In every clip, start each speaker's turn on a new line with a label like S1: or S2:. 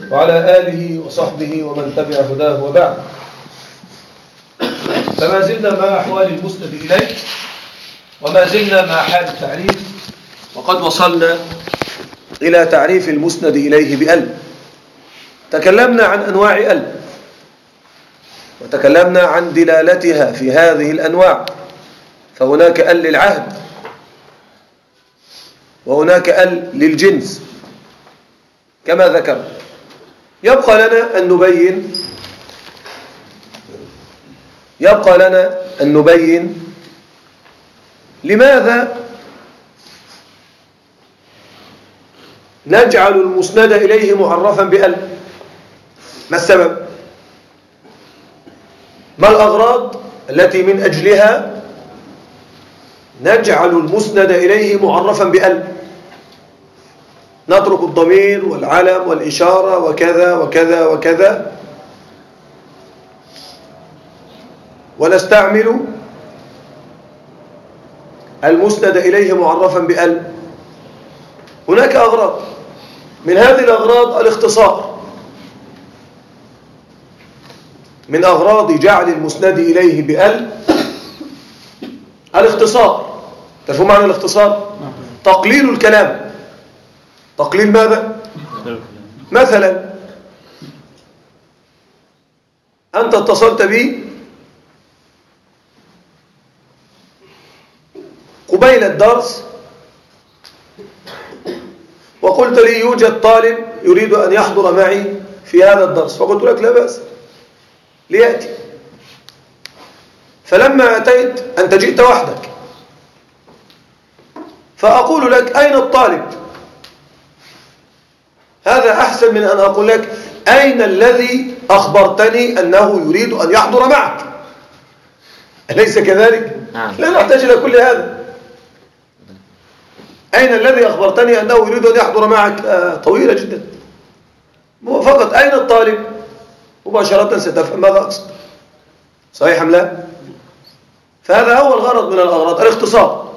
S1: وعلى آله وصحبه ومن تبع هداه وبعد. فما زلنا مع أحوال المسند إليه وما زلنا مع حال التعريف، وقد وصلنا إلى تعريف المسند إليه بأل. تكلمنا عن أنواع أل وتكلمنا عن دلالتها في هذه الأنواع، فهناك أل للعهد وهناك أل للجنس كما ذكر. يبقى لنا أن نبين لماذا نجعل المسند إليه معرفا بأل. ما السبب؟ ما الأغراض التي من أجلها نجعل المسند إليه معرفا بأل؟ نترك الضمير والعلم والإشارة وكذا وكذا وكذا ونستعمل المسند إليه معرفا بأل. هناك أغراض، من هذه الأغراض الاختصار. من أغراض جعل المسند إليه بأل الاختصار. تعرفوا معنى الاختصار؟ تقليل الكلام. تقليل ماذا؟ مثلا أنت اتصلت بي قبيل الدرس وقلت لي يوجد طالب يريد أن يحضر معي في هذا الدرس، فقلت لك لا بأس ليأتي. فلما أتيت أنت جئت وحدك، فأقول لك أين الطالب؟ هذا أحسن من أن أقول لك أين الذي أخبرتني أنه يريد أن يحضر معك. أليس كذلك؟ لا نحتاج إلى كل هذا. أين الذي أخبرتني أنه يريد أن يحضر معك طويلة جدا. فقط أين الطالب مباشرة ستفهم ماذا أقصد. صحيح أم لا؟ فهذا هو الغرض من الأغراض، الاختصار.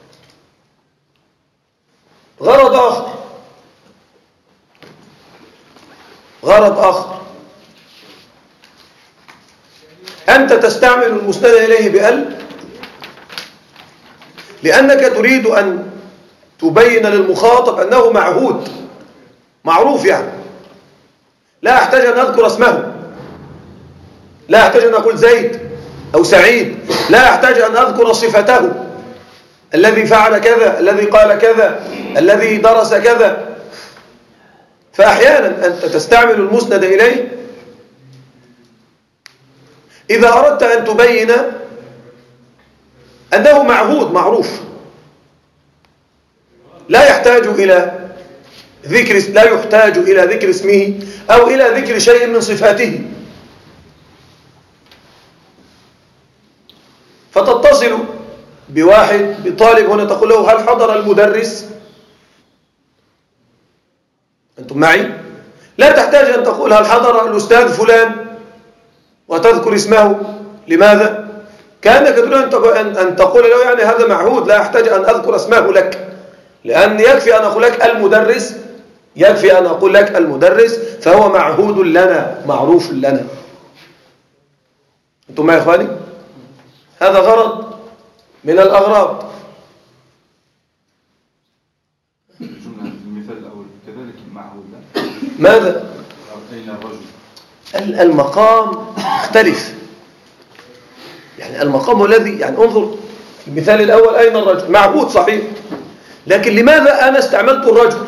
S1: غرض آخر أنت تستعمل المسند إليه بأل لأنك تريد أن تبين للمخاطب أنه معهود معروف، يعني لا أحتاج أن أذكر اسمه، لا أحتاج أن أقول زيد أو سعيد، لا أحتاج أن أذكر صفته، الذي فعل كذا، الذي قال كذا، الذي درس كذا. فأحيانا أنت تستعمل المسند إليه إذا أردت أن تبين أنه معهود معروف، لا يحتاج إلى ذكر اسمه أو إلى ذكر شيء من صفاته. فتتصل بطالب هنا تقول له هل حضر المدرس؟ أنتم معي؟ لا تحتاج أن تقول هل حضر الأستاذ فلان وتذكر اسمه. لماذا؟ كأنك تريد أن تقول له يعني هذا معهود، لا أحتاج أن أذكر اسمه لك، لأن يكفي أن أقول لك المدرس فهو معهود لنا معروف لنا. أنتم معي يا إخواني؟ هذا غرض من الأغراض.
S2: المثال الأول كذلك معهود لا.
S1: ماذا؟
S2: أين الرجل؟
S1: المقام يختلف، يعني المقام الذي يعني انظر في المثال الأول أين الرجل؟ معهود صحيح، لكن لماذا أنا استعملت الرجل؟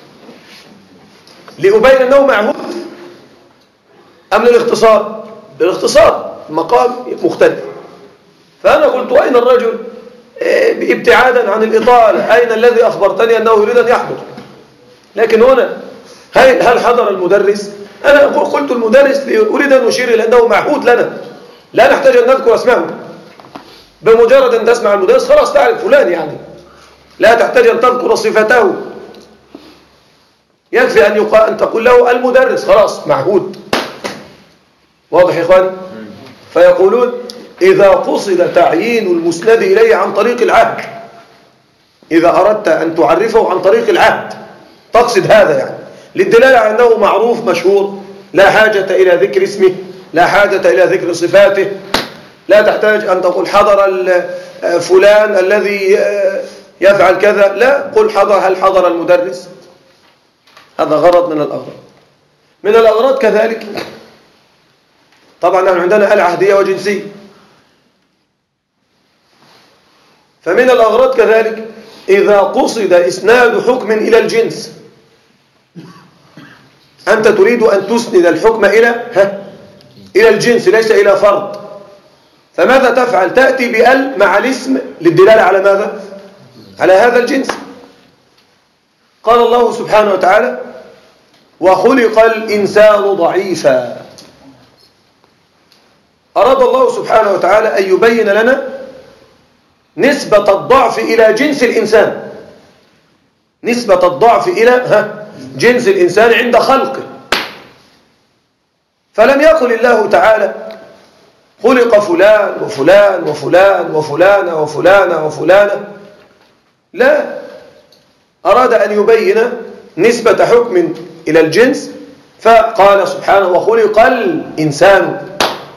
S1: لأبين أنه معهود أم للاختصار؟ للاختصار، المقام مختلف. فأنا قلت أين الرجل ابتعادا عن الإطالة، أين الذي أخبرتني أنه يريد أن يحضر. لكن هنا هل حضر المدرس؟ أنا قلت المدرس أريد أن أشير إلى أنه معهود لنا، لا نحتاج أن نذكر اسمه. بمجرد أن تسمع المدرس خلاص تعرف فلان، يعني لا تحتاج أن تذكر صفته، يكفي أن تقول له المدرس خلاص معهود. واضح يا إخواني؟ فيقولون إذا قصد تعيين المسند إليه عن طريق العهد، إذا أردت أن تعرفه عن طريق العهد تقصد هذا، يعني للدلالة على أنه معروف مشهور، لا حاجة إلى ذكر اسمه، لا حاجة إلى ذكر صفاته، لا تحتاج أن تقول حضر فلان الذي يفعل كذا، لا، قل هل حضر المدرس. هذا غرض من الأغراض. من الأغراض كذلك، طبعا نحن عندنا العهدية وجنسية، فمن الأغراض كذلك إذا قصد إسناد حكم إلى الجنس، أنت تريد أن تسند الحكم إلى الجنس ليس إلى فرد، فماذا تفعل؟ تأتي بأل مع الاسم للدلالة على ماذا؟ على هذا الجنس. قال الله سبحانه وتعالى: وخلق الإنسان ضعيفا. أراد الله سبحانه وتعالى أن يبين لنا نسبة الضعف إلى جنس الإنسان، نسبة الضعف إلى جنس الإنسان عند خلقه. فلم يقل الله تعالى خلق فلان وفلان وفلان وفلانة وفلانة وفلانة، لا، أراد أن يبين نسبة حكم إلى الجنس، فقال سبحانه: وخلق الإنسان،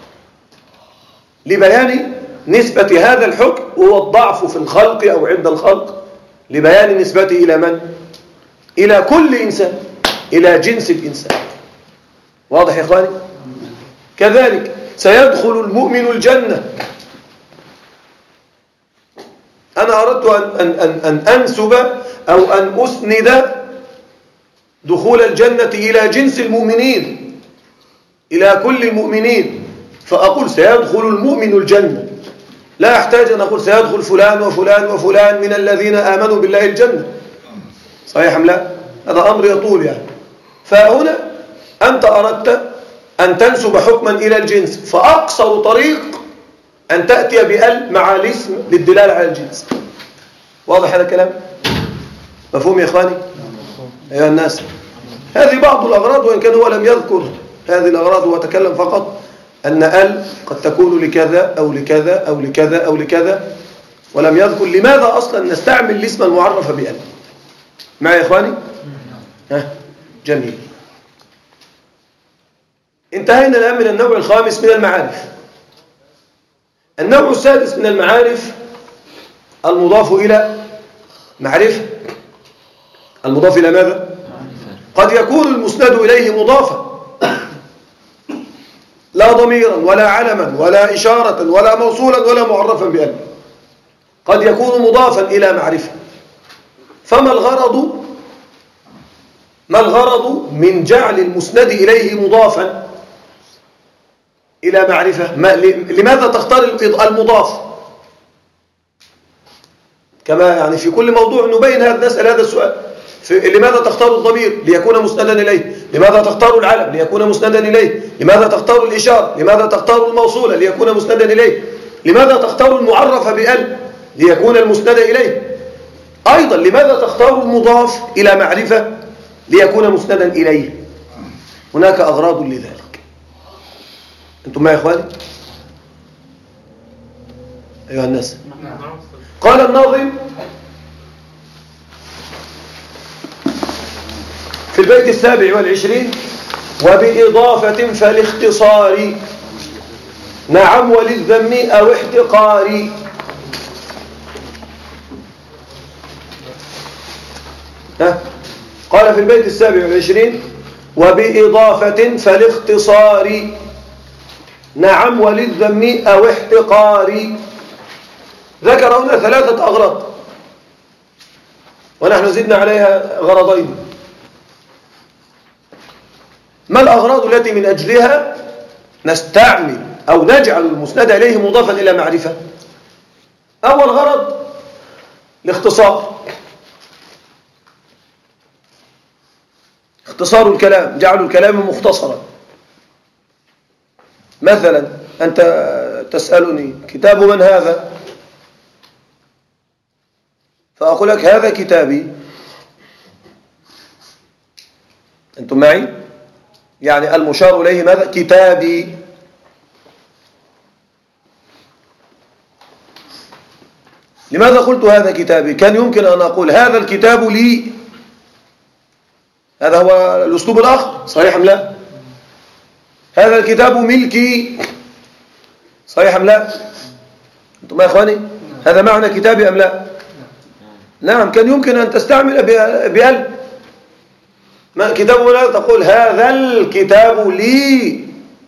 S1: لبيان نسبة هذا الحكم وهو الضعف في الخلق أو عند الخلق، لبيان نسبته إلى من؟ إلى كل إنسان، إلى جنس الإنسان. واضح يا إخواني؟ كذلك سيدخل المؤمن الجنة. أنا أردت أن أنسب أو أن أسند دخول الجنة إلى جنس المؤمنين، إلى كل المؤمنين، فأقول سيدخل المؤمن الجنة، لا أحتاج أن أقول سيدخل فلان وفلان وفلان من الذين آمنوا بالله الجنة. صحيح أم لا؟ هذا أمر يطول يعني. فهنا أنت أردت أن تنسب حكما إلى الجنس، فأقصر طريق أن تأتي بأل مع الاسم للدلالة على الجنس. واضح هذا الكلام؟ مفهوم يا إخواني؟ أيها الناس، هذه بعض الأغراض، وإن كان هو لم يذكر هذه الأغراض، هو تكلم فقط أن أل قد تكون لكذا أو لكذا أو لكذا أو لكذا، ولم يذكر لماذا أصلا نستعمل الاسم المعرف بأل. معي يا إخواني؟ جميل. انتهينا الآن من النوع الخامس من المعارف. النوع السادس من المعارف المضاف إلى معرفة. المضاف إلى ماذا؟ قد يكون المسند إليه مضافا، لا ضميرا ولا علما ولا إشارة ولا موصولا ولا معرفا بأل، قد يكون مضافا إلى معرفة. فما الغرض؟ ما الغرض من جعل المسند إليه مضافا إلى معرفة؟ لماذا تختار المضاف؟ كما يعني في كل موضوع نبين نسأل هذا السؤال. لماذا تختار الضمير ليكون مسندا إليه؟ لماذا تختار العلم ليكون مسندا إليه؟ لماذا تختار الإشارة؟ لماذا تختار الموصولة ليكون مسندا إليه؟ لماذا تختار المعرف بأل ليكون المسند إليه؟ أيضا لماذا تختار المضاف إلى معرفة ليكون مسندا إليه؟ هناك أغراض لذلك. أنتم معي يا إخواني؟ أيها الناس، قال الناظم في البيت 27: وبإضافة فالاختصار نعم وللذم أو احتقار. قال في البيت 27: وبإضافة فالاختصار نعم وللذم أو احتقار. ذكر هنا 3 أغراض، ونحن زدنا عليها غرضين. ما الأغراض التي من أجلها نستعمل أو نجعل المسند إليه مضافا إلى معرفة؟ أول غرض الاختصار، اختصار الكلام، جعل الكلام مختصرا. مثلا أنت تسألني كتاب من هذا؟ فأقول لك هذا كتابي. أنتم معي؟ يعني المشار إليه ماذا؟ كتابي. لماذا قلت هذا كتابي؟ كان يمكن أن أقول هذا الكتاب لي، هذا هو الأسلوب الآخر، صحيح أم لا؟ هذا الكتاب ملكي، صحيح أم لا؟ أنتم يا إخواني هذا معنى كتابي أم لا؟ نعم، كان يمكن أن تستعمل بأل. ما كتاب لا تقول هذا الكتاب لي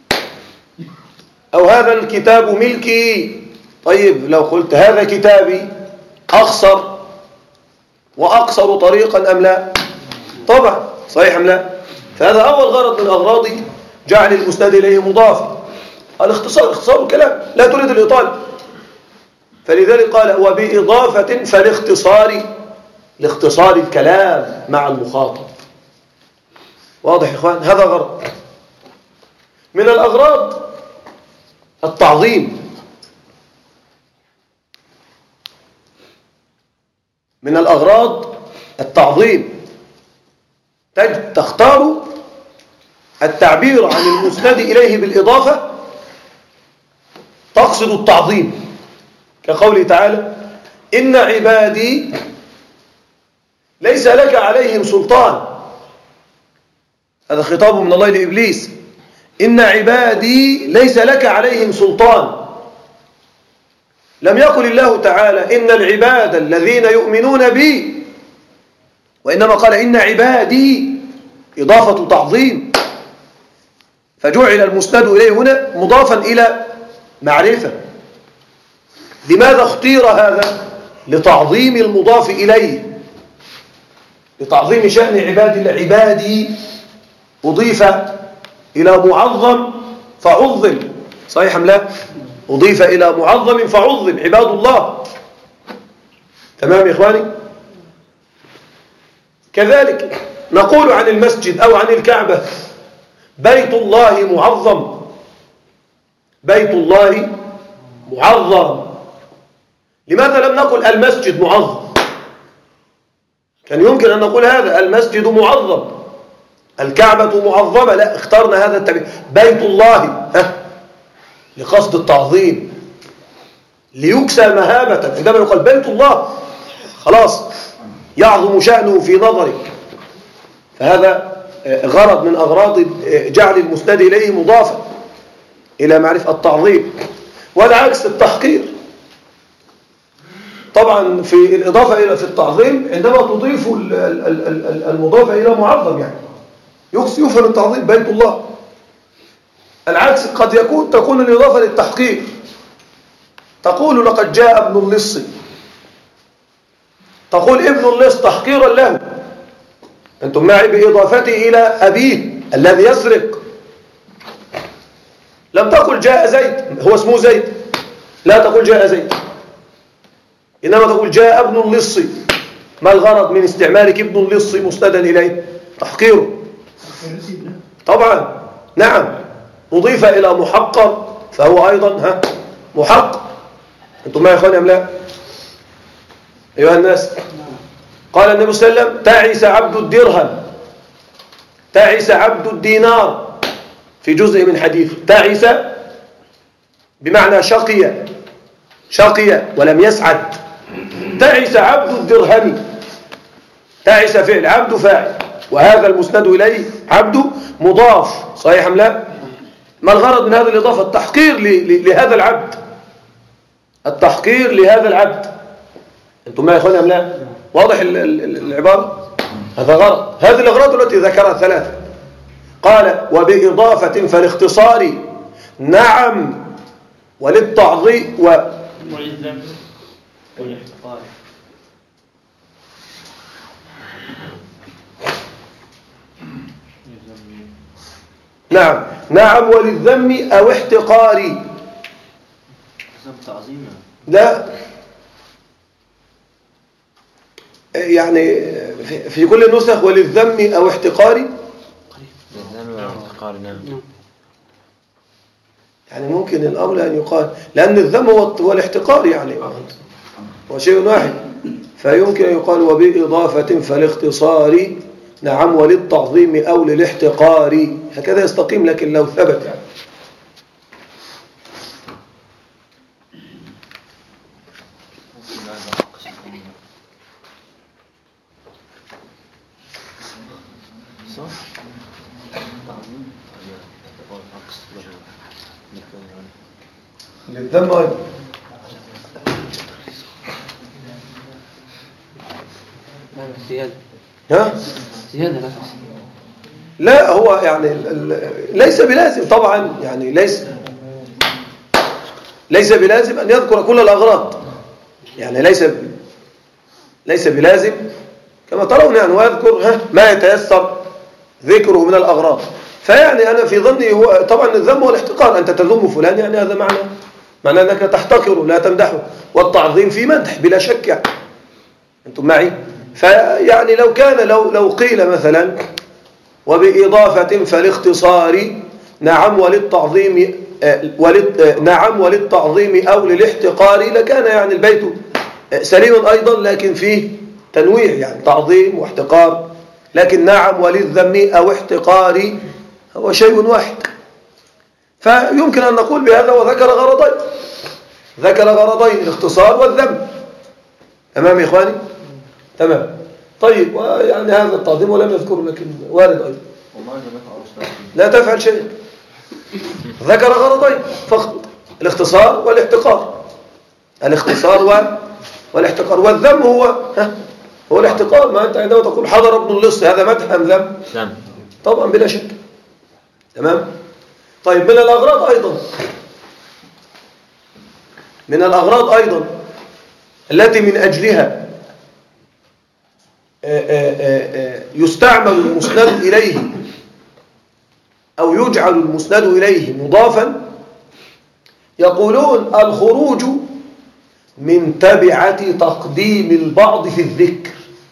S1: أو هذا الكتاب ملكي. طيب لو قلت هذا كتابي أقصر وأقصر طريقا أم لا؟ طبعا، صحيح أم لا؟ فهذا أول غرض من أغراض جعل المسند إليه مضافا، الاختصار، اختصار الكلام، لا تريد الإطالة. فلذلك قال وبإضافة لاختصار الكلام مع المخاطب. واضح يا إخوان؟ هذا غرض من الأغراض. التعظيم، من الأغراض التعظيم. تختار التعبير عن المسند إليه بالإضافة تقصد التعظيم، كقوله تعالى إن عبادي ليس لك عليهم سلطان. هذا خطاب من الله لإبليس، إن عبادي ليس لك عليهم سلطان. لم يقل الله تعالى إن العباد الذين يؤمنون بي، وإنما قال إن عبادي، إضافة تعظيم. فجعل المسند إليه هنا مضافا إلى معرفة. لماذا اختير هذا؟ لتعظيم المضاف إليه، لتعظيم شأن عباد الله. عبادي أضيف إلى معظم فعظم، صحيح أم لا؟ أضيف إلى معظم فعظم، عباد الله. تمام يا إخواني؟ كذلك نقول عن المسجد أو عن الكعبة بيت الله معظم، بيت الله معظم. لماذا لم نقل المسجد معظم؟ كان يمكن أن نقول هذا المسجد معظم، الكعبة معظمة، لا، اخترنا هذا التعبير بيت الله لقصد التعظيم، ليكسى مهابة. عندما يقال بيت الله خلاص يعظم شأنه في نظرك. فهذا غرض من أغراض جعل المسند إليه مضافا إلى معرفة التعظيم. والعكس التحقير. طبعا في الإضافة إلى في التعظيم عندما تضيف المضاف إلى معظم، يعني يفهم التعظيم بيت الله. العكس قد تكون الإضافة للتحقير. تقول لقد جاء ابن اللص، تقول ابن اللص تحقيرا له، أنتم معي، بإضافته إلى أبيه الذي يسرق. لم تقل جاء زيد، هو اسمه زيد، لا تقول جاء زيد، إنما تقول جاء ابن اللص. ما الغرض من استعمالك ابن اللص مسندا إليه؟ تحقيره طبعا. نعم، أضيف إلى محقر فهو أيضا محقر. أنتم معي يا إخواني أم لا؟ أيها الناس، قال النبي صلى الله عليه وسلم تعس عبد الدرهم، تعس عبد الدينار، في جزء من حديث. تعس بمعنى شقي ولم يسعد. تعس عبد الدرهم، تعس فعل، عبد فاعل، وهذا المسند إليه عبد مضاف، صحيح أم لا؟ ما الغرض من هذه الإضافة؟ التحقير لهذا العبد، التحقير لهذا العبد. أنتم ما يا إخواني أم لا؟ واضح العبارة؟ هذا غرض. هذه الأغراض التي ذكرها ثلاثة. قال وبإضافة فالاختصار نعم، وللتعظيم
S3: والذم والاحتقار.
S1: نعم وللذم أو احتقاري. لا، يعني في كل النسخ وللذم أو احتقاري. يعني ممكن الأمر أن يقال، لأن الذم هو الاحتقار، يعني هو شيء واحد، فيمكن أن يقال وبإضافة فالاختصار نعم وللتعظيم أو للاحتقار، هكذا يستقيم، لكن لو ثبت يعني. للذم أيضا. ها؟
S4: زيادة
S1: لا هو يعني ليس بلازم طبعا، يعني ليس بلازم أن يذكر كل الأغراض، يعني ليس بلازم كما ترون يعني، ويذكر ما يتيسر ذكره من الأغراض. فيعني أنا في ظني هو طبعا الذم والاحتقار، أنت تذم فلان يعني هذا معنى أنك تحتقره لا تمدحه، والتعظيم في مدح بلا شك يعني. أنتم معي؟ فيعني لو كان لو قيل مثلا وبإضافة فالاختصار نعم وللتعظيم نعم وللتعظيم أو للاحتقار، لكان يعني البيت سليما أيضا، لكن فيه تنويع يعني تعظيم واحتقار. لكن نعم وللذم أو احتقار هو شيء واحد. فيمكن أن نقول بهذا وذكر غرضين الاختصار والذم. تمام يا إخواني؟ تمام. طيب ويعني هذا التعظيم ولم يذكره لكن وارد أيضا. لا تفعل شيء. ذكر غرضين فقط، الاختصار والاحتقار. الاختصار والاحتقار. والذم هو الاحتقار. ما أنت عندما تقول حضر ابن اللص هذا مدح أم ذم؟
S4: ذم
S1: طبعا بلا شك. تمام. طيب من الأغراض أيضا التي من أجلها يستعمل المسند إليه أو يجعل المسند إليه مضافا، يقولون الخروج من تبعة تقديم البعض في الذكر.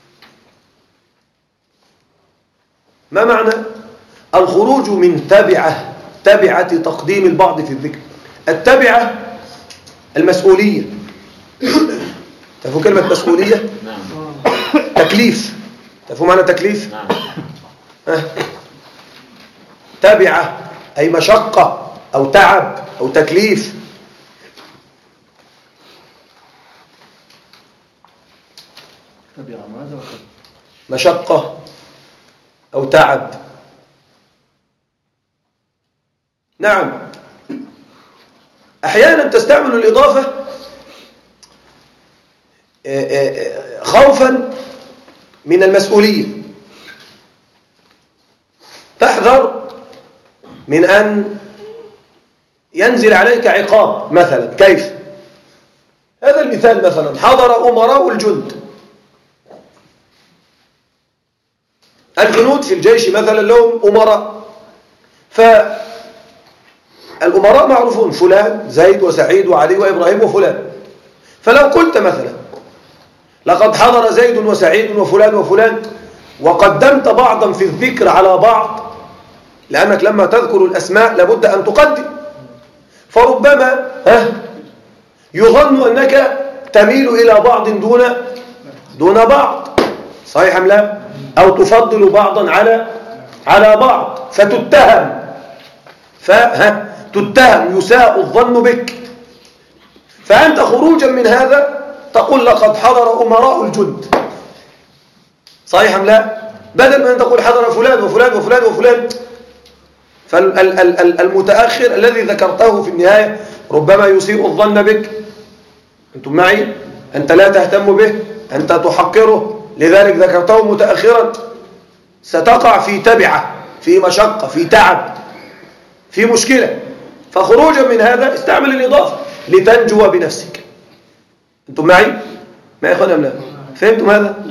S1: ما معنى الخروج من تبعة تقديم البعض في الذكر؟ التبعة المسؤولية. تعرفوا كلمة مسؤولية؟ تكليف. تعرفوا معنى تكليف؟ تبعة أي مشقة أو تعب أو تكليف. مشقة أو تعب. نعم. أحيانا تستعمل الإضافة خوفا من المسؤولية، تحذر من أن ينزل عليك عقاب مثلا. كيف؟ هذا المثال مثلا حضر أمراء الجند. الجنود في الجيش مثلا لهم أمراء، فالأمراء معروفون فلان زيد وسعيد وعلي وإبراهيم وفلان. فلو قلت مثلا لقد حضر زيد وسعيد وفلان وفلان وقدمت بعضا في الذكر على بعض، لأنك لما تذكر الأسماء لابد أن تقدم، فربما يظن أنك تميل إلى بعض دون بعض. صحيح أم لا؟ أو تفضل بعضا على بعض، فتتهم يساء الظن بك. فأنت خروجا من هذا تقول لقد حضر أمراء الجند. صحيح أم لا؟ بدل ما أن تقول حضر فلان وفلان وفلان وفلان، فالمتأخر الذي ذكرته في النهاية ربما يسيء الظن بك. أنتم معي؟ أنت لا تهتم به، أنت تحقره، لذلك ذكرته متأخرا. ستقع في تبعة، في مشقة، في تعب، في مشكلة. فخروجا من هذا استعمل الإضافة لتنجو بنفسك. أنتم معي؟ ما يا أخوان أم لا؟ فهمتم هذا؟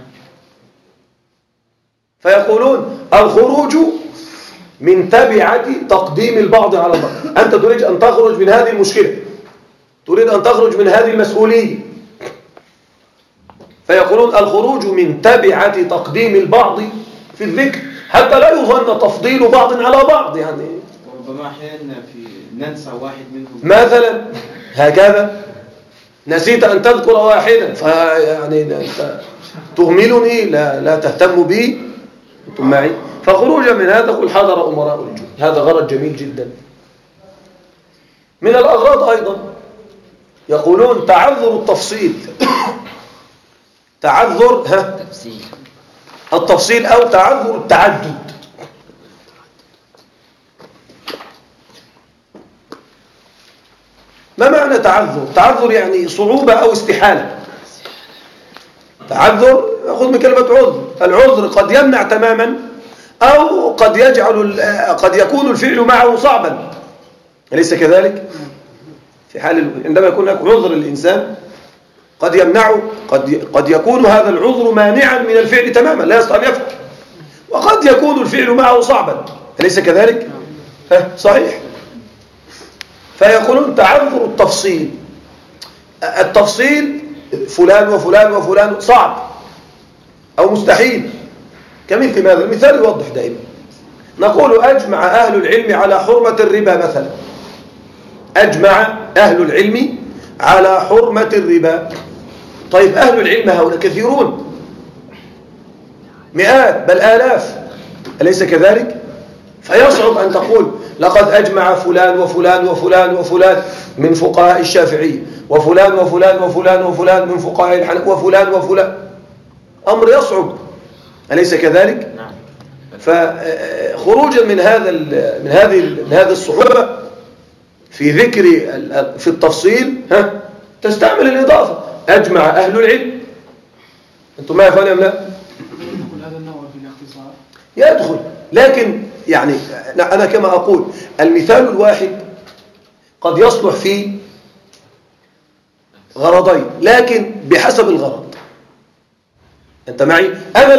S1: فيقولون الخروج من تبعة تقديم البعض على البعض. أنت تريد أن تخرج من هذه المشكلة، تريد أن تخرج من هذه المسؤولية، فيقولون الخروج من تبعة تقديم البعض في الذكر حتى لا يظن تفضيل بعض على بعض. يعني
S3: وربما أحيانا ننسى واحد منهم
S1: مثلا هكذا، نسيت أن تذكر واحدا فيعني تهملني، لا تهتم بي. أنتم معي؟ فخروجا من هذا قل حضر أمراء الجند. هذا غرض جميل جدا. من الأغراض أيضا يقولون تعذر التفصيل. تعذر التفصيل أو تعذر التعدد. ما معنى تعذر؟ تعذر يعني صعوبة أو استحالة. تعذر أخذ من كلمة عذر. العذر قد يمنع تماما أو قد يكون الفعل معه صعبا، أليس كذلك؟ في حال عندما يكون هناك عذر الإنسان قد يمنعه، قد يكون هذا العذر مانعا من الفعل تماما لا يستطيع أن يفعل، وقد يكون الفعل معه صعبا، أليس كذلك؟ صحيح. فيقولون تعذر التفصيل. التفصيل فلان وفلان وفلان صعب أو مستحيل. كمثل ماذا؟ المثال يوضح دائما. نقول أجمع أهل العلم على حرمة الربا مثلا. أجمع أهل العلم على حرمة الربا. طيب أهل العلم هؤلاء كثيرون، مئات بل آلاف، أليس كذلك؟ فيصعب أن تقول لقد أجمع فلان وفلان وفلان وفلان من فقهاء الشافعية وفلان وفلان وفلان وفلان من فقهاء الحنفية وفلان وفلان. أمر يصعب، أليس كذلك؟ فخروجا من هذه الصعوبة في ذكر في التفصيل تستعمل الإضافة. أجمع أهل العلم. أنتم ما يفعلون أم لا؟
S3: يدخل هذا النوع في الاختصار؟
S1: يدخل، لكن يعني أنا كما أقول المثال الواحد قد يصلح فيه غرضين، لكن بحسب الغرض. أنت معي؟ أنا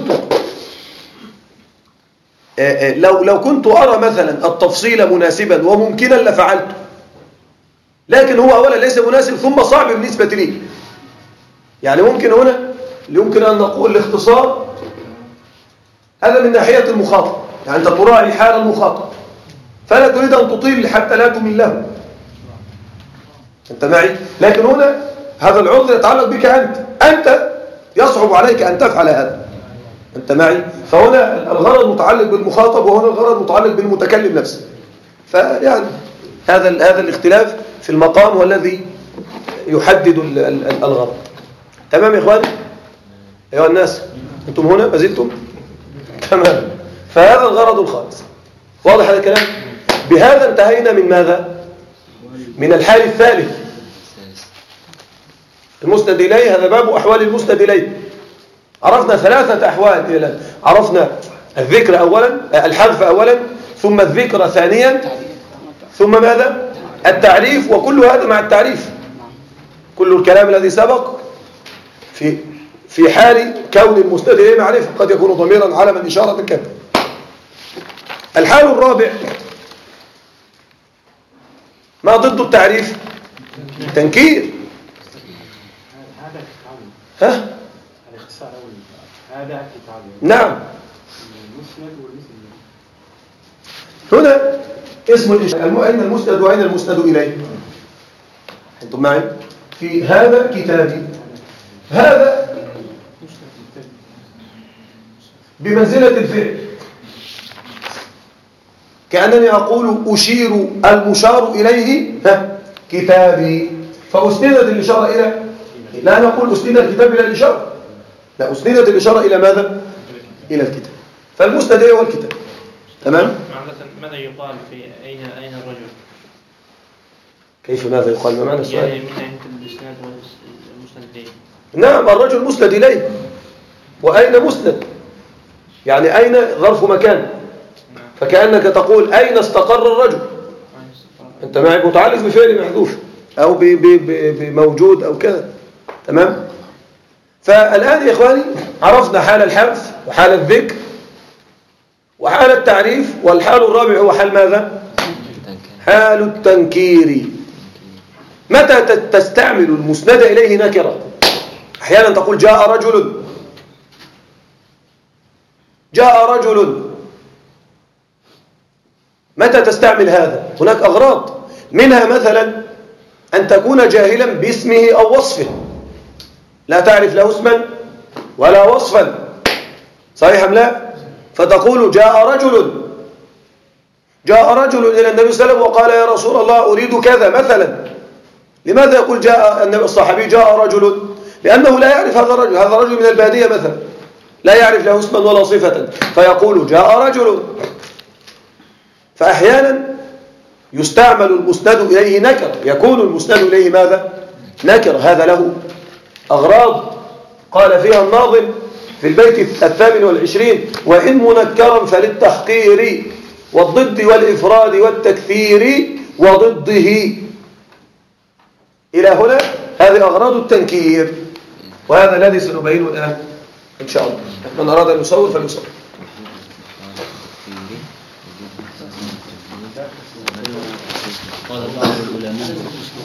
S1: لو كنت أرى مثلا التفصيل مناسبا وممكنا لفعلته، لكن هو أولا ليس مناسب ثم صعب بالنسبة لي. يعني يمكن أن نقول الاختصار هذا من ناحية المخاطب، يعني أنت تراعي حال المخاطب فلا تريد أن تطيل حتى لا تمل له. أنت معي؟ لكن هنا هذا العذر يتعلق بك أنت يصعب عليك أن تفعل هذا. أنت معي؟ فهنا الغرض متعلق بالمخاطب وهنا الغرض متعلق بالمتكلم نفسه. فيعني هذا الاختلاف في المقام والذي يحدد الغرض. تمام يا إخواني؟ أيها الناس أنتم هنا ما زلتم؟ تمام. فهذا الغرض الخامس. واضح هذا الكلام؟ بهذا انتهينا من ماذا؟ من الحال الثالث المسند إليه. هذا باب أحوال المسند إليه. عرفنا 3 أحوال إلى الآن. عرفنا الذكر أولا، الحذف أولا، ثم الذكر ثانيا، ثم ماذا؟ التعريف. وكل هذا مع التعريف. كل الكلام الذي سبق في حال كون المسند إليه معرفة، قد يكون ضميرا علما إشارة كذا. الحال الرابع ما ضد التعريف؟ تنكير. ها؟
S3: الاختصار هذا كتاب.
S1: نعم.
S3: المسند والمسند.
S1: هنا اسم الإشارة. أين المسند وأين المسند إليه؟ أنتم معي؟ في هذا كتابي. هذا بمنزلة الفعل، كأنني أقول أشير المشار إليه كتابي، فأسندت الإشارة إلى، لا نقول أسند الكتاب إلى الإشارة، لا، أسندت الإشارة إلى ماذا؟ إلى الكتاب. فالمسند هو الكتاب. تمام؟
S4: ماذا يقال في أين الرجل؟
S1: كيف ماذا يقال؟ ما معنى السؤال؟
S4: يعني من ناحية الإسناد والمسند إليه.
S1: نعم، الرجل مسند إليه. وأين مسند؟ يعني أين ظرف مكان، فكأنك تقول أين استقر الرجل. أنت معك متعلق بفعل محذوف أو بموجود أو كذا. تمام؟ فالآن يا إخواني عرفنا حال الحذف وحال الذكر وحال التعريف، والحال الرابع هو حال ماذا؟ حال التنكير. متى تستعمل المسند إليه نكرة؟ أحيانا تقول جاء رجل، جاء رجل. متى تستعمل هذا؟ هناك أغراض، منها مثلا أن تكون جاهلا باسمه أو وصفه، لا تعرف له اسما ولا وصفا، صحيح أم لا؟ فتقول جاء رجل، جاء رجل إلى النبي صلى الله عليه وسلم وقال يا رسول الله أريد كذا مثلا. لماذا يقول جاء الصحابي جاء رجل؟ لأنه لا يعرف هذا الرجل، هذا رجل من البادية مثلا لا يعرف له اسما ولا صفة، فيقول جاء رجل. فأحيانا يستعمل المسند إليه نكر، يكون المسند إليه ماذا؟ نكر. هذا له أغراض قال فيها الناظم في البيت 28: وإن منكرا فللتحقير والضد والإفراد والتكثير وضده. إلى هنا هذه أغراض التنكير، وهذا الذي سنبينه الآن إن شاء الله. من أراد أن يصور فليصور.
S5: قال بعض العلماء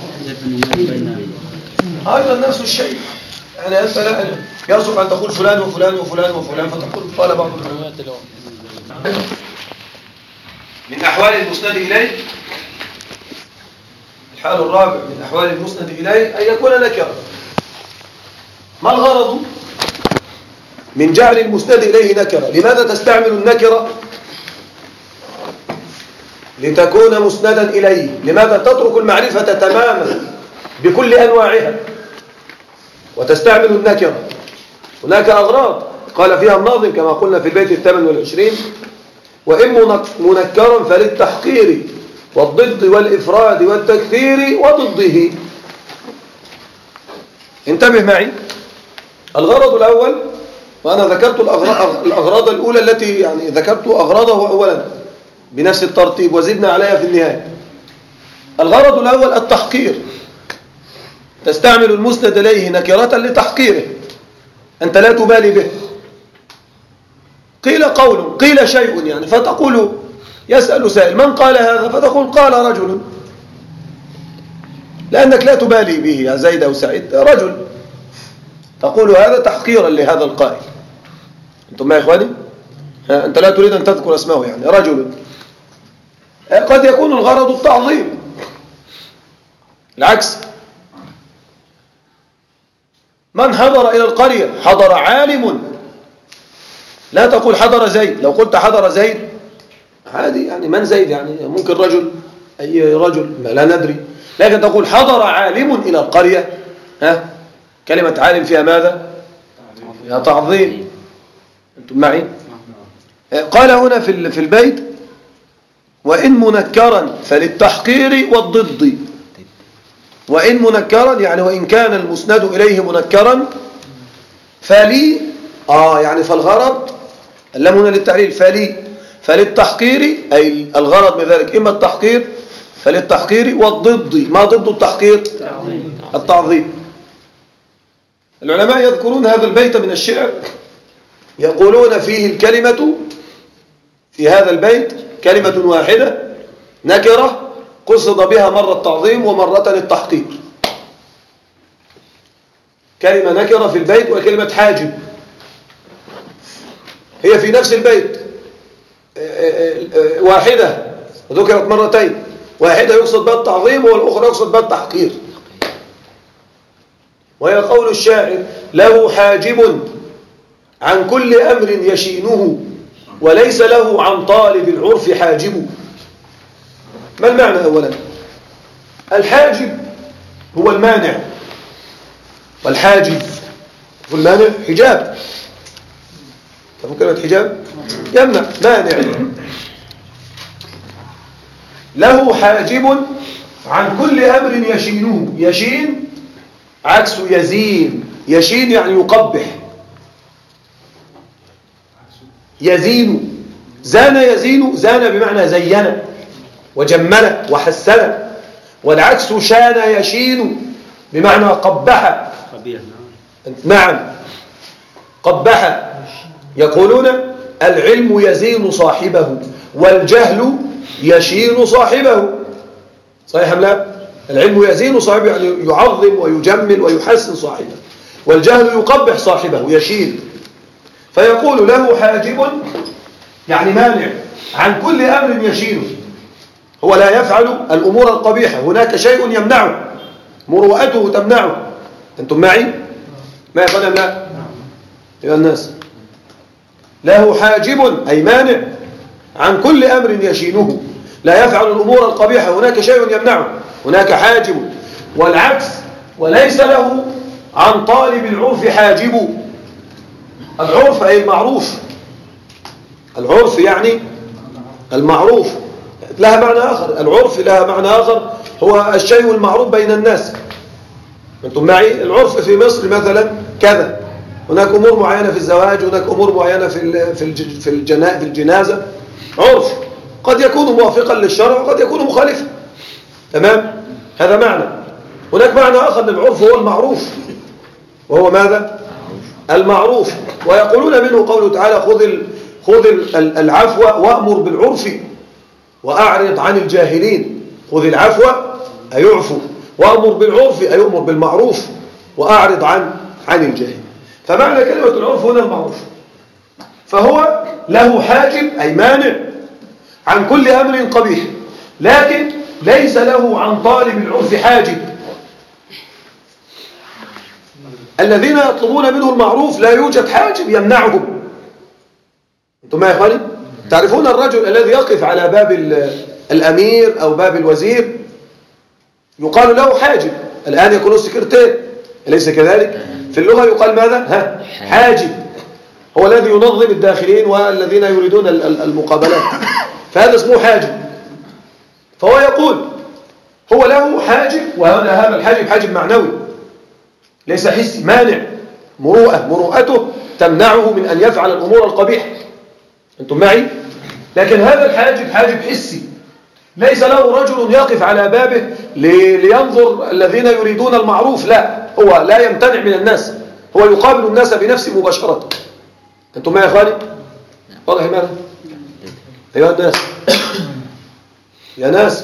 S1: أيضا نفس الشيء، يعني أنت لا يصح أن تقول فلان وفلان وفلان وفلان فتقول قال بعض العلماء. من أحوال المسند إليه الحال الرابع من أحوال المسند إليه أن يكون نكرا. ما الغرض من جعل المسند إليه نكرا؟ لماذا تستعمل النكرة لتكون مسندا إليه؟ لماذا تترك المعرفة تماما بكل أنواعها وتستعمل النكرة؟ هناك أغراض قال فيها الناظم كما قلنا في البيت 28: وإن منكرا فللتحقير والضد والإفراد والتكثير وضده. انتبه معي. الغرض الأول، وأنا ذكرت الأغراض الأولى التي يعني ذكرت أغراضه أولا بنفس الترتيب وزدنا عليها في النهاية. الغرض الأول التحقير، تستعمل المسند إليه نكرة لتحقيره، أنت لا تبالي به. قيل قول قيل شيء يعني فتقول يسأل سائل من قال هذا فتقول قال رجل، لأنك لا تبالي به يا زيد أو سعيد، رجل، تقول هذا تحقيرا لهذا القائل. أنتم ما يا إخواني؟ أنت لا تريد أن تذكر اسمه، يعني رجل. قد يكون الغرض التعظيم، العكس. من حضر إلى القرية؟ حضر عالم، لا تقول حضر زيد. لو قلت حضر زيد عادي، يعني من زيد؟ يعني ممكن رجل، أي رجل لا ندري، لكن تقول حضر عالم إلى القرية، كلمة عالم فيها ماذا؟ فيها تعظيم. أنتم معي؟ قال هنا في البيت: وإن منكرا فللتحقير والضد. وإن منكرا يعني وإن كان المسند إليه منكرا فلي يعني فالغرض اللام هنا للتعليل، فللتحقير أي الغرض من ذلك إما التحقير، فللتحقير والضد. ما ضد التحقير؟ التعظيم. العلماء يذكرون هذا البيت من الشعر، يقولون فيه الكلمة في هذا البيت كلمة واحدة نكرة قصد بها مرة التعظيم ومرة التحقير. كلمة نكرة في البيت وكلمة حاجب هي في نفس البيت واحدة ذكرت مرتين، واحدة يقصد بها التعظيم والأخرى يقصد بها التحقير. وهي قول الشاعر: له حاجب عن كل أمر يشينه وليس له عن طالب العرف حاجب. ما المعنى أولا؟ الحاجب هو المانع، والحاجب هو المانع حجاب. تفهم كلمة حجاب؟ يمنع، مانع. له حاجب عن كل أمر يشينه. يشين عكس يزين. يشين يعني يقبح. يزين، زان يزين، زان بمعنى زين وجمل وحسن، والعكس شان يشين بمعنى قبح. نعم، قبح. يقولون العلم يزين صاحبه والجهل يشين صاحبه. صحيح أم لا؟ العلم يزين صاحبه يعني يعظم ويجمل ويحسن صاحبه، والجهل يقبح صاحبه يشين. فيقول له حاجب يعني مانع عن كل أمر يشينه، هو لا يفعل الأمور القبيحة، هناك شيء يمنعه، مروءته تمنعه. أنتم معي؟ ما يفعل لا يا الناس. له حاجب أي مانع عن كل أمر يشينه، لا يفعل الأمور القبيحة، هناك شيء يمنعه، هناك حاجب. والعكس: وليس له عن طالب العرف حاجب. العرف أي المعروف، العرف يعني المعروف، لها معنى آخر. العرف لها معنى آخر، هو الشيء المعروف بين الناس. أنتم معي؟ العرف في مصر مثلا كذا، هناك أمور معينة في الزواج، هناك أمور معينة في الجنازة، عرف قد يكون موافقا للشرع وقد يكون مخالفا. تمام؟ هذا معنى. هناك معنى آخر للعرف هو المعروف، وهو ماذا؟ المعروف. ويقولون منه قوله تعالى خذ العفو وأمر بالعرف وأعرض عن الجاهلين. خذ العفو أي يعفو، وأمر بالعرف أي يؤمر بالمعروف، وأعرض عن الجاهلين. فمعنى كلمة العرف هنا المعروف. فهو له حاجب أي مانع عن كل أمر قبيح، لكن ليس له عن طالب العرف حاجب. الذين يطلبون منه المعروف لا يوجد حاجب يمنعهم. أنتم ما يا إخواني؟ تعرفون الرجل الذي يقف على باب الأمير أو باب الوزير يقال له حاجب، الآن يكون السكرتير، أليس كذلك؟ في اللغة يقال ماذا؟ حاجب، هو الذي ينظم الداخلين والذين يريدون المقابلات، فهذا اسمه حاجب. فهو يقول هو له حاجب، وهذا الحاجب حاجب معنوي ليس حسي، مانع، مروءته تمنعه من أن يفعل الأمور القبيحة. أنتم معي؟ لكن هذا الحاجب حاجب حسي، ليس له رجل يقف على بابه لينظر الذين يريدون المعروف، لا، هو لا يمتنع من الناس، هو يقابل الناس بنفسه مباشرة. أنتم معي يا إخواني؟ واضح ماذا؟ أيها الناس، يا ناس،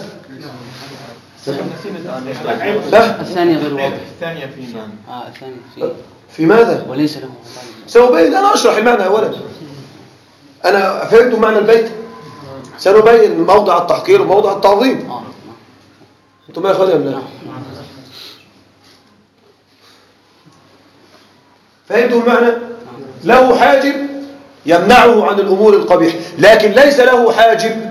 S5: الثانية غير واضح.
S4: الثانية في
S5: الثانية
S1: في ماذا؟
S5: وليس له.
S1: سأبين، أنا أشرح المعنى أولا. أنا فهمتم معنى البيت؟ سنبين موضع التحقير وموضع التعظيم. أنتم يا أخواني أم لا؟ فهمتم المعنى؟ له حاجب يمنعه عن الأمور القبيحة، لكن ليس له حاجب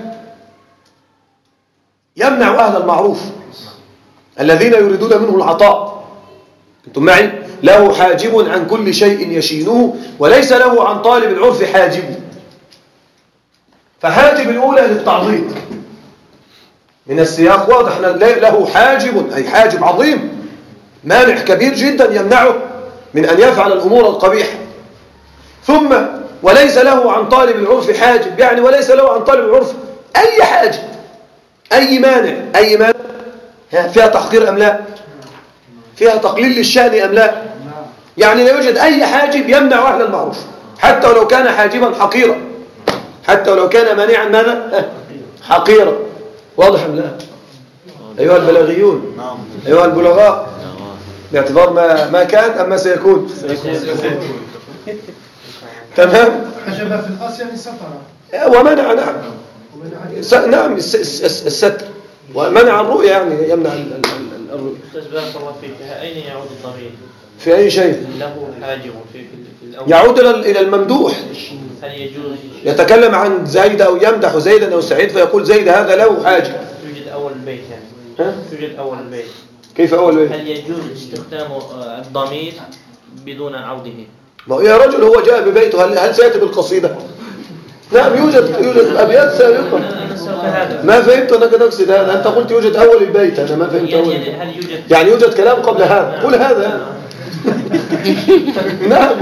S1: يمنع أهل المعروف الذين يريدون منه العطاء. أنتم معي؟ له حاجب عن كل شيء يشينه، وليس له عن طالب العرف حاجب. فحاجب الأولى للتعظيم من السياق واضح، له حاجب أي حاجب عظيم، مانع كبير جدا يمنعه من أن يفعل الأمور القبيحة. ثم وليس له عن طالب العرف حاجب، يعني وليس له عن طالب العرف أي حاجب، أي مانع. فيها تحقير أم لا؟ فيها تقليل للشأن أم لا؟ يعني لا يوجد أي حاجب يمنع أهل المعروف، حتى ولو كان حاجبا حقيرا، حتى ولو كان مانعا ماذا؟ حقيرا. واضح أم لا؟ أيها البلاغيون، أيها البلغاء، باعتبار ما كان أم ما سيكون. تمام؟
S6: حجب في الأصل يعني سترة،
S1: ومنع، نعم، نعم، الستر، ومنع الرؤية، يعني يمنع الرؤية.
S4: أستاذ بارك الله فيك، أين يعود الضمير؟
S1: في أي شيء؟
S4: له حاجب في الأول.
S1: يعود إلى الممدوح.
S4: هل يجوز؟
S1: يتكلم عن زيد أو يمدح زيدا أو سعيد فيقول زيد هذا له حاجب.
S4: توجد أول البيت يعني. توجد أول البيت.
S1: كيف أول بيت؟
S4: هل يجوز استخدام الضمير بدون عوده؟
S1: ما يا رجل هو جاء ببيته، هل سيأتي بالقصيدة؟ نعم، يوجد أبيات سابقة. ما فهمت أنك تقصد هذا، أنت قلت يوجد أول البيت، أنا ما فهمت أول البيت. يعني يوجد كلام قبل هذا، قل هذا. نعم.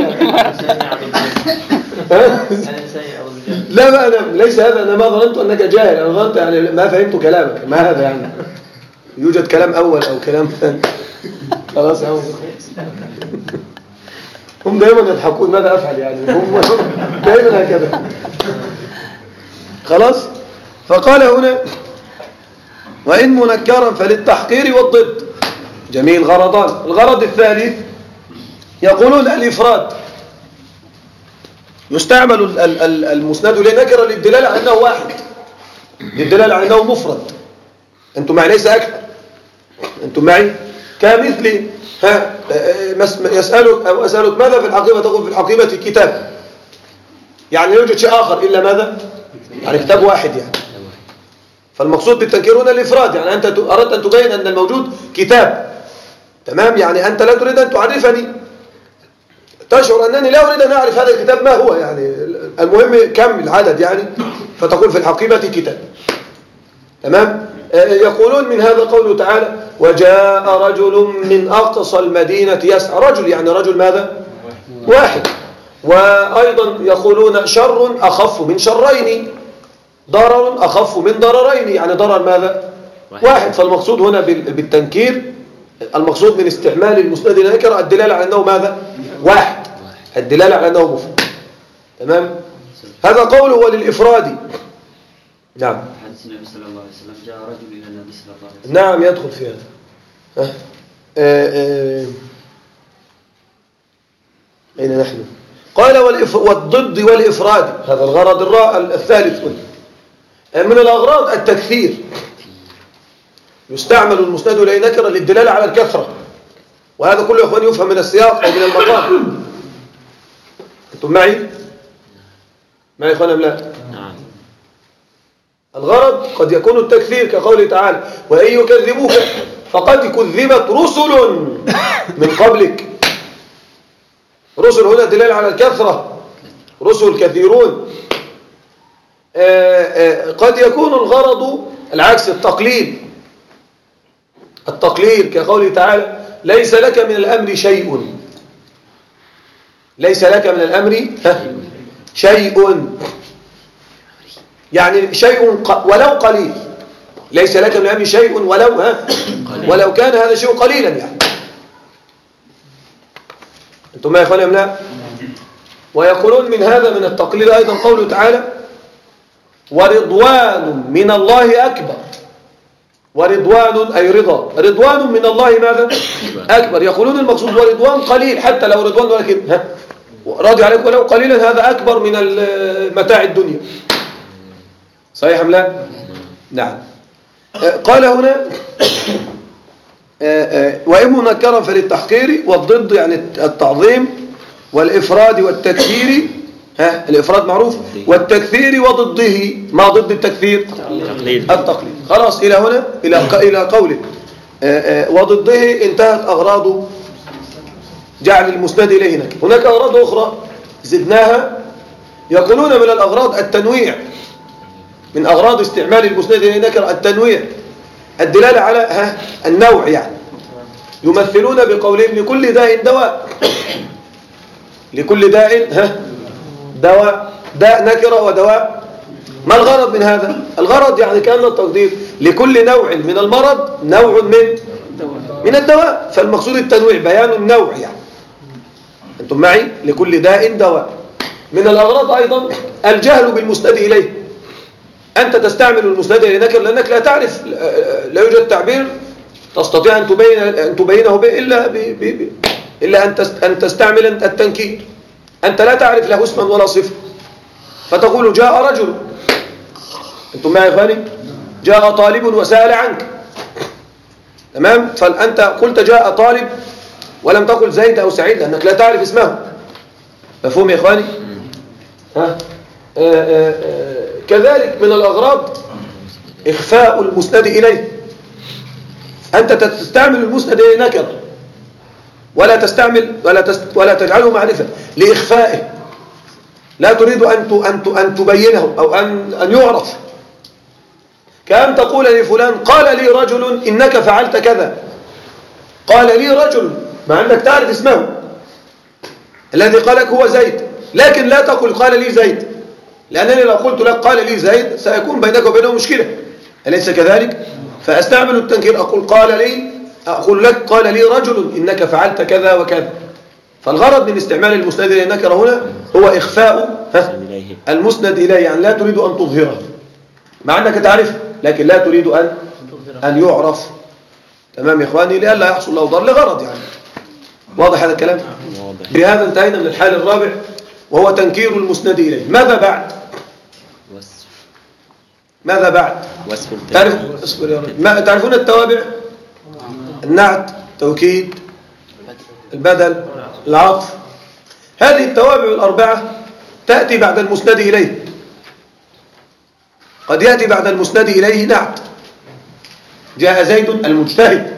S1: لا، أنا ليس هذا، أنا ما ظننت أنك جاهل، أنا ظننت يعني ما فهمت كلامك، ما هذا يعني يوجد كلام أول أو كلام ثاني. خلاص يا هم دائما يضحكون، ماذا أفعل يعني، هم دائما هكذا. خلاص. فقال هنا وإن منكرا فللتحقير والضد. جميل. غرضان. الغرض الثالث يقولون الإفراد، يستعمل المسند لنكرة للدلالة على أنه واحد، للدلالة على أنه مفرد. أنتم معي؟ ليس أكثر. أنتم معي؟ كمثل يسألك أو أسألك ماذا في الحقيبة، تقول في الحقيبة كتاب، يعني يوجد شيء آخر إلا ماذا؟ يعني كتاب واحد يعني. فالمقصود بالتنكير هنا الإفراد، يعني أنت أردت أن تبين أن الموجود كتاب، تمام؟ يعني أنت لا تريد أن تعرفني، تشعر أنني لا أريد أن أعرف هذا الكتاب ما هو، يعني المهم كم العدد يعني، فتقول في الحقيبة كتاب. تمام. يقولون من هذا قوله تعالى وجاء رجل من أقصى المدينة يسعى. رجل يعني رجل ماذا؟ واحد. وأيضا يقولون شر أخف من شرين، ضرر أخف من ضررين، يعني ضرر ماذا؟ واحد. فالمقصود هنا بالتنكير، المقصود من استعمال المسند إلى النكرة الدلالة على أنه ماذا؟ واحد، الدلالة على أنه مفرد. تمام. هذا قوله هو للإفراد. نعم.
S5: حديث النبي صلى الله عليه وسلم جاء رجل إلى النبي صلى الله عليه وسلم.
S1: نعم يدخل في هذا. أين نحن؟ قال والضد والإفراد، هذا الغرض الثالث من الأغراض التكثير. يستعمل المسند إلى نكرة للدلالة على الكثرة، وهذا كله يا إخواني يفهم من السياق أو من المقام. أنتم معي يا إخواني أم لا؟
S4: نعم.
S1: الغرض قد يكون التكثير كقوله تعالى وإن يكذبوك فقد كذبت رسل من قبلك. رسل هنا دلالة على الكثرة، رسل كثيرون. قد يكون الغرض العكس، التقليل كقوله تعالى ليس لك من الأمر شيء. ليس لك من الأمر شيء، يعني شيء ولو قليل. ليس لك من الأمر شيء ولو كان هذا شيء قليلا يعني. أنتم ما يا إخواني أم لا؟ ويقولون من هذا من التقليل أيضا قوله تعالى ورضوان من الله أكبر. ورضوان أي رضا، رضوان من الله ماذا؟ أكبر. يقولون المقصود ورضوان قليل، حتى لو رضوان ولكن راضي عليك ولو قليلا، هذا أكبر من متاع الدنيا. صحيح أم لا؟ نعم. قال هنا وإن منكرا فللتحقير، والضد يعني التعظيم، والإفراد والتكثير. الإفراد معروف، والتكثير وضده. ما ضد التكثير؟ التقليد. خلاص إلى هنا إلى قوله وضده انتهت أغراض جعل المسند إليه نكرة. هناك أغراض أخرى زدناها، يقولون من الأغراض التنويع. من أغراض استعمال المسند إليه نكرة التنويع، الدلالة على النوع يعني. يمثلون بقولهم لكل داء دواء. لكل داء دواء، داء نكرة ودواء. ما الغرض من هذا؟ الغرض يعني كأن التقدير لكل نوع من المرض نوع من الدواء، فالمقصود التنويع، بيان النوع يعني. أنتم معي؟ لكل داء دواء. من الأغراض أيضا الجهل بالمسند إليه. أنت تستعمل المسند إليه نكر لأنك لا تعرف، لا يوجد تعبير تستطيع أن تبينه به إلا أن تستعمل التنكير. أنت لا تعرف له اسما ولا صفة، فتقول جاء رجل. أنتم معي يا إخواني؟ جاء طالب وسأل عنك. تمام؟ فأنت قلت جاء طالب ولم تقل زيد أو سعيد لأنك لا تعرف اسمه. مفهوم يا إخواني؟ كذلك من الأغراض إخفاء المسند إليه. أنت تستعمل المسند إليه نكر، ولا تجعله معرفة لإخفائه. لا تريد أن تبينه أو أن يعرف. كأن تقول لفلان قال لي رجل إنك فعلت كذا. قال لي رجل، مع أنك تعرف اسمه. الذي قالك هو زيد، لكن لا تقل قال لي زيد، لأنني لو قلت لك قال لي زيد سيكون بينك وبينه مشكلة. أليس كذلك؟ فأستعمل التنكير، أقول لك قال لي رجل إنك فعلت كذا وكذا. فالغرض من استعمال المسند إليه نكرة هنا هو إخفاء المسند إليه، يعني لا تريد أن تظهره، مع أنك تعرفه لكن لا تريد أن يعرف. تمام يا إخواني؟ لئلا يحصل له ضرر لغرض يعني. واضح هذا الكلام؟ بهذا انتهينا من الحال الرابع وهو تنكير المسند إليه. ماذا بعد؟ ماذا بعد؟ تعرفون التوابع؟ النعت، توكيد، البدل، العطف. هذه التوابع الأربعة تأتي بعد المسند إليه. قد يأتي بعد المسند إليه نعت، جاء زيد المجتهد.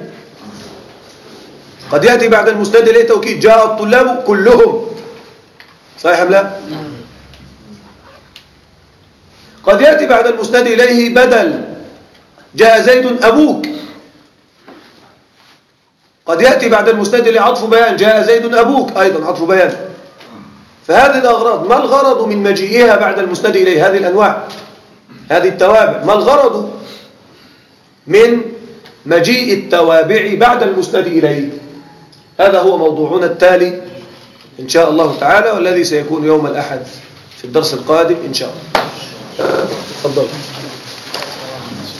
S1: قد يأتي بعد المسند إليه توكيد، جاء الطلاب كلهم. صحيح أم لا؟ قد يأتي بعد المسند إليه بدل، جاء زيد أبوك، قد يأتي بعد المسند لعطف بيان، جاء زيد أبوك أيضا عطف بيان. فهذه الأغراض ما الغرض من مجيئها بعد المسند إليه؟ هذه الأنواع، هذه التوابع، ما الغرض من مجيء التوابع بعد المسند إليه؟ هذا هو موضوعنا التالي إن شاء الله تعالى، والذي سيكون يوم الأحد في الدرس القادم إن شاء الله. تفضل.